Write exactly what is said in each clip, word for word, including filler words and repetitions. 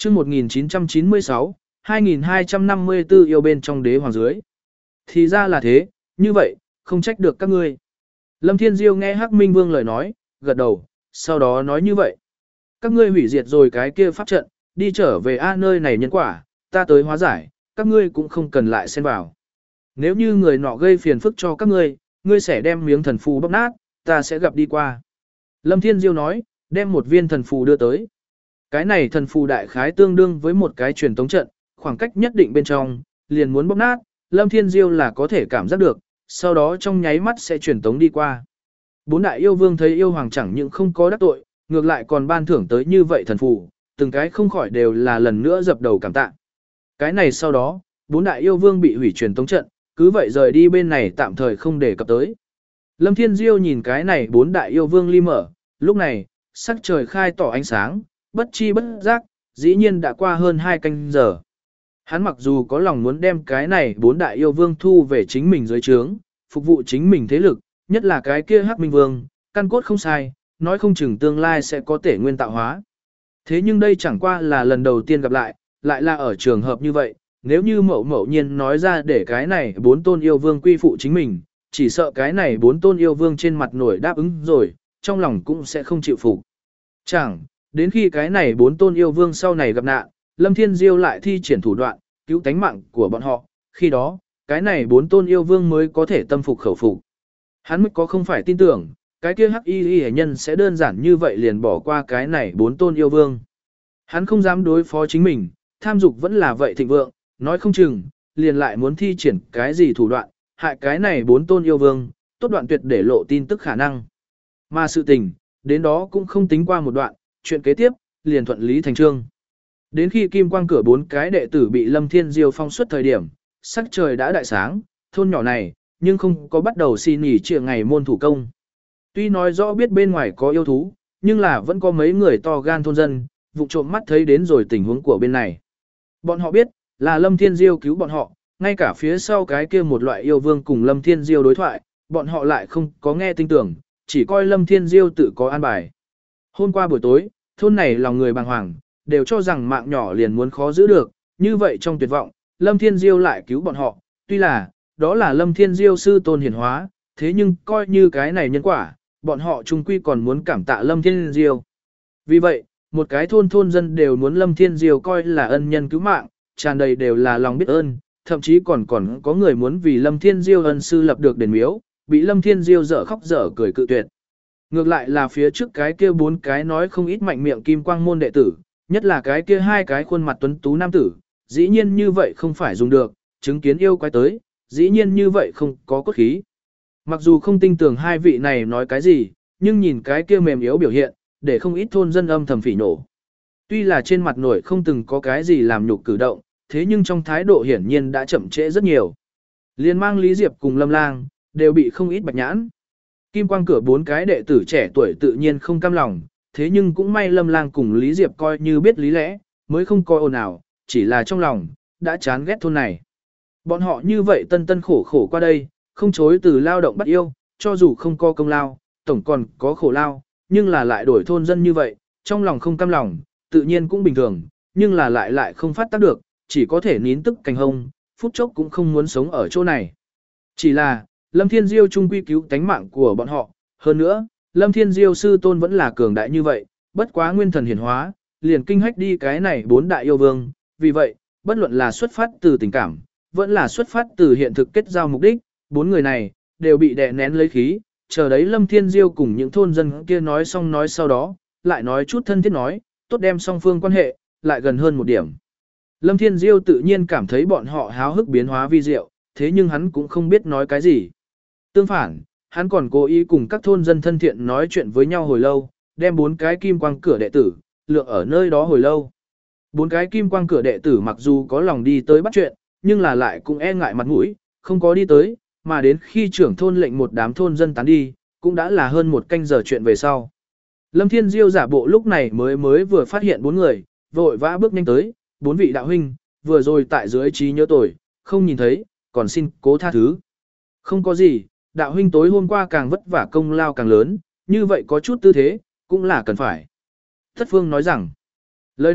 chương một nghìn chín trăm chín mươi sáu, hai nghìn hai trăm năm mươi tư yêu bên trong đế hoàng dưới. Thì ra là thế, như vậy, không trách được các ngươi. Lâm Thiên Diêu nghe Hắc Minh Vương lời nói, gật đầu, sau đó nói như vậy. Các ngươi hủy diệt rồi cái kia pháp trận, đi trở về A nơi này nhân quả, ta tới hóa giải, các ngươi cũng không cần lại xen vào. Nếu như người nọ gây phiền phức cho các ngươi, ngươi sẽ đem miếng thần phù bóc nát, ta sẽ gặp đi qua. Lâm Thiên Diêu nói, đem một viên thần phù đưa tới. Cái này thần phù đại khái tương đương với một cái truyền tống trận, khoảng cách nhất định bên trong, liền muốn bóc nát, Lâm Thiên Diêu là có thể cảm giác được, sau đó trong nháy mắt sẽ truyền tống đi qua. Bốn đại yêu vương thấy yêu hoàng chẳng những không có đắc tội, ngược lại còn ban thưởng tới như vậy thần phù, từng cái không khỏi đều là lần nữa dập đầu cảm tạ. Cái này sau đó, bốn đại yêu vương bị hủy truyền tống trận, cứ vậy rời đi bên này tạm thời không để cập tới. Lâm Thiên Diêu nhìn cái này bốn đại yêu vương ly mở, lúc này, sắc trời khai tỏ ánh sáng, bất chi bất giác, dĩ nhiên đã qua hơn hai canh giờ. Hắn mặc dù có lòng muốn đem cái này bốn đại yêu vương thu về chính mình dưới trướng, phục vụ chính mình thế lực, nhất là cái kia Hắc Minh Vương, căn cốt không sai, nói không chừng tương lai sẽ có thể nguyên tạo hóa. Thế nhưng đây chẳng qua là lần đầu tiên gặp lại, lại là ở trường hợp như vậy, nếu như mậu mậu nhiên nói ra để cái này bốn tôn yêu vương quy phụ chính mình, chỉ sợ cái này bốn tôn yêu vương trên mặt nổi đáp ứng rồi, trong lòng cũng sẽ không chịu phục. Chẳng, đến khi cái này bốn tôn yêu vương sau này gặp nạn, Lâm Thiên Diêu lại thi triển thủ đoạn, cứu tánh mạng của bọn họ, khi đó, cái này bốn tôn yêu vương mới có thể tâm phục khẩu phục. Hắn mới có không phải tin tưởng, cái kia hắc y y nhân sẽ đơn giản như vậy liền bỏ qua cái này bốn tôn yêu vương. Hắn không dám đối phó chính mình, tham dục vẫn là vậy thịnh vượng, nói không chừng, liền lại muốn thi triển cái gì thủ đoạn, hại cái này bốn tôn yêu vương, tốt đoạn tuyệt để lộ tin tức khả năng. Mà sự tình, đến đó cũng không tính qua một đoạn, chuyện kế tiếp, liền thuận lý thành trương. Đến khi kim quang cửa bốn cái đệ tử bị Lâm Thiên Diêu phong xuất thời điểm, sắc trời đã đại sáng, thôn nhỏ này, nhưng không có bắt đầu xin nghỉ trưa ngày môn thủ công. Tuy nói rõ biết bên ngoài có yêu thú, nhưng là vẫn có mấy người to gan thôn dân, vụ trộm mắt thấy đến rồi tình huống của bên này. Bọn họ biết, là Lâm Thiên Diêu cứu bọn họ, ngay cả phía sau cái kia một loại yêu vương cùng Lâm Thiên Diêu đối thoại, bọn họ lại không có nghe tin tưởng, chỉ coi Lâm Thiên Diêu tự có an bài. Hôm qua buổi tối, thôn này lòng người bàng hoàng, đều cho rằng mạng nhỏ liền muốn khó giữ được, như vậy trong tuyệt vọng, Lâm Thiên Diêu lại cứu bọn họ, tuy là, đó là Lâm Thiên Diêu sư tôn hiển hóa, thế nhưng coi như cái này nhân quả, bọn họ chung quy còn muốn cảm tạ Lâm Thiên Diêu. Vì vậy, một cái thôn thôn dân đều muốn Lâm Thiên Diêu coi là ân nhân cứu mạng, tràn đầy đều là lòng biết ơn, thậm chí còn còn có người muốn vì Lâm Thiên Diêu ân sư lập được đền miếu, bị Lâm Thiên Diêu dở khóc dở cười cự tuyệt. Ngược lại là phía trước cái kia bốn cái nói không ít mạnh miệng kim quang môn đệ tử, nhất là cái kia hai cái khuôn mặt tuấn tú nam tử, dĩ nhiên như vậy không phải dùng được, chứng kiến yêu quái tới, dĩ nhiên như vậy không có cốt khí. Mặc dù không tin tưởng hai vị này nói cái gì, nhưng nhìn cái kia mềm yếu biểu hiện, để không ít thôn dân âm thầm phỉ nổ. Tuy là trên mặt nổi không từng có cái gì làm nhục cử động, thế nhưng trong thái độ hiển nhiên đã chậm trễ rất nhiều. Liên mang Lý Diệp cùng Lâm Lang, đều bị không ít bạch nhãn. Kim quang cửa bốn cái đệ tử trẻ tuổi tự nhiên không cam lòng, thế nhưng cũng may Lâm Lang cùng Lý Diệp coi như biết lý lẽ, mới không coi ồn ào, chỉ là trong lòng, đã chán ghét thôn này. Bọn họ như vậy tân tân khổ khổ qua đây, không chối từ lao động bắt yêu, cho dù không có công lao, tổng còn có khổ lao, nhưng là lại đổi thôn dân như vậy, trong lòng không cam lòng, tự nhiên cũng bình thường, nhưng là lại lại không phát tác được, chỉ có thể nín tức cành hông, phút chốc cũng không muốn sống ở chỗ này. Chỉ là, Lâm Thiên Diêu trung quy cứu tánh mạng của bọn họ, hơn nữa, Lâm Thiên Diêu sư tôn vẫn là cường đại như vậy, bất quá nguyên thần hiển hóa, liền kinh hách đi cái này bốn đại yêu vương, vì vậy, bất luận là xuất phát từ tình cảm, vẫn là xuất phát từ hiện thực kết giao mục đích, bốn người này, đều bị đè nén lấy khí, chờ đấy Lâm Thiên Diêu cùng những thôn dân kia nói xong nói sau đó, lại nói chút thân thiết nói, tốt đem song phương quan hệ, lại gần hơn một điểm. Lâm Thiên Diêu tự nhiên cảm thấy bọn họ háo hức biến hóa vi diệu, thế nhưng hắn cũng không biết nói cái gì. Tương phản, hắn còn cố ý cùng các thôn dân thân thiện nói chuyện với nhau hồi lâu, đem bốn cái kim quang cửa đệ tử, lượng ở nơi đó hồi lâu. Bốn cái kim quang cửa đệ tử mặc dù có lòng đi tới bắt chuyện, nhưng là lại cũng e ngại mặt mũi, không có đi tới, mà đến khi trưởng thôn lệnh một đám thôn dân tán đi, cũng đã là hơn một canh giờ chuyện về sau. Lâm Thiên Diêu giả bộ lúc này mới mới vừa phát hiện bốn người, vội vã bước nhanh tới, bốn vị đạo huynh, vừa rồi tại dưới trí nhớ tội, không nhìn thấy, còn xin cố tha thứ. Không có gì, đạo huynh tối hôm qua càng vất vả công lao càng lớn, như vậy có chút tư thế, cũng là cần phải. Thất Phương nói rằng, lời này,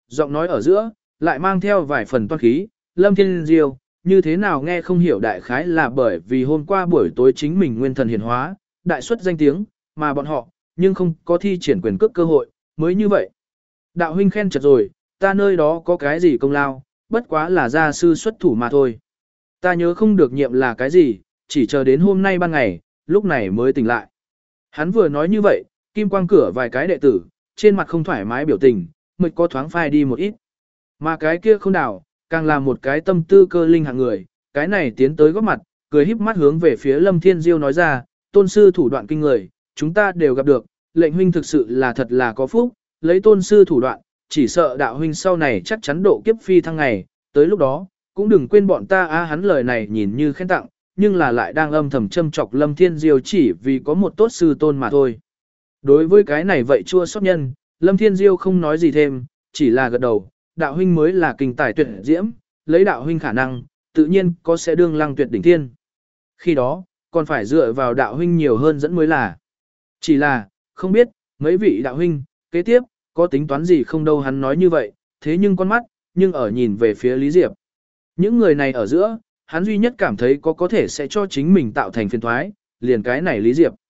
giọng nói ở giữa, lại mang theo vài phần toan khí, Lâm Thiên Diêu, như thế nào nghe không hiểu đại khái là bởi vì hôm qua buổi tối chính mình nguyên thần hiển hóa, đại xuất danh tiếng, mà bọn họ, nhưng không có thi triển quyền cước cơ hội, mới như vậy. Đạo huynh khen chật rồi, ta nơi đó có cái gì công lao, bất quá là gia sư xuất thủ mà thôi. Ta nhớ không được nhiệm là cái gì, chỉ chờ đến hôm nay ban ngày, lúc này mới tỉnh lại. Hắn vừa nói như vậy, kim quang cửa vài cái đệ tử, trên mặt không thoải mái biểu tình, mịch có thoáng phai đi một ít. Mà cái kia không đảo, càng là một cái tâm tư cơ linh hạng người, cái này tiến tới góp mặt, cười híp mắt hướng về phía Lâm Thiên Diêu nói ra, tôn sư thủ đoạn kinh người, chúng ta đều gặp được, lệnh huynh thực sự là thật là có phúc, lấy tôn sư thủ đoạn, chỉ sợ đạo huynh sau này chắc chắn độ kiếp phi thăng ngày, tới lúc đó, cũng đừng quên bọn ta a hắn lời này nhìn như khen tặng, nhưng là lại đang âm thầm châm chọc Lâm Thiên Diêu chỉ vì có một tốt sư tôn mà thôi. Đối với cái này vậy chua xót nhân, Lâm Thiên Diêu không nói gì thêm, chỉ là gật đầu, đạo huynh mới là kinh tài tuyệt diễm, lấy đạo huynh khả năng, tự nhiên có sẽ đương lăng tuyệt đỉnh thiên. Khi đó, còn phải dựa vào đạo huynh nhiều hơn dẫn mới là. Chỉ là, không biết, mấy vị đạo huynh, kế tiếp, có tính toán gì không đâu hắn nói như vậy, thế nhưng con mắt, nhưng ở nhìn về phía Lý Diệp. Những người này ở giữa, hắn duy nhất cảm thấy có có thể sẽ cho chính mình tạo thành phiền thoái, liền cái này Lý Diệp.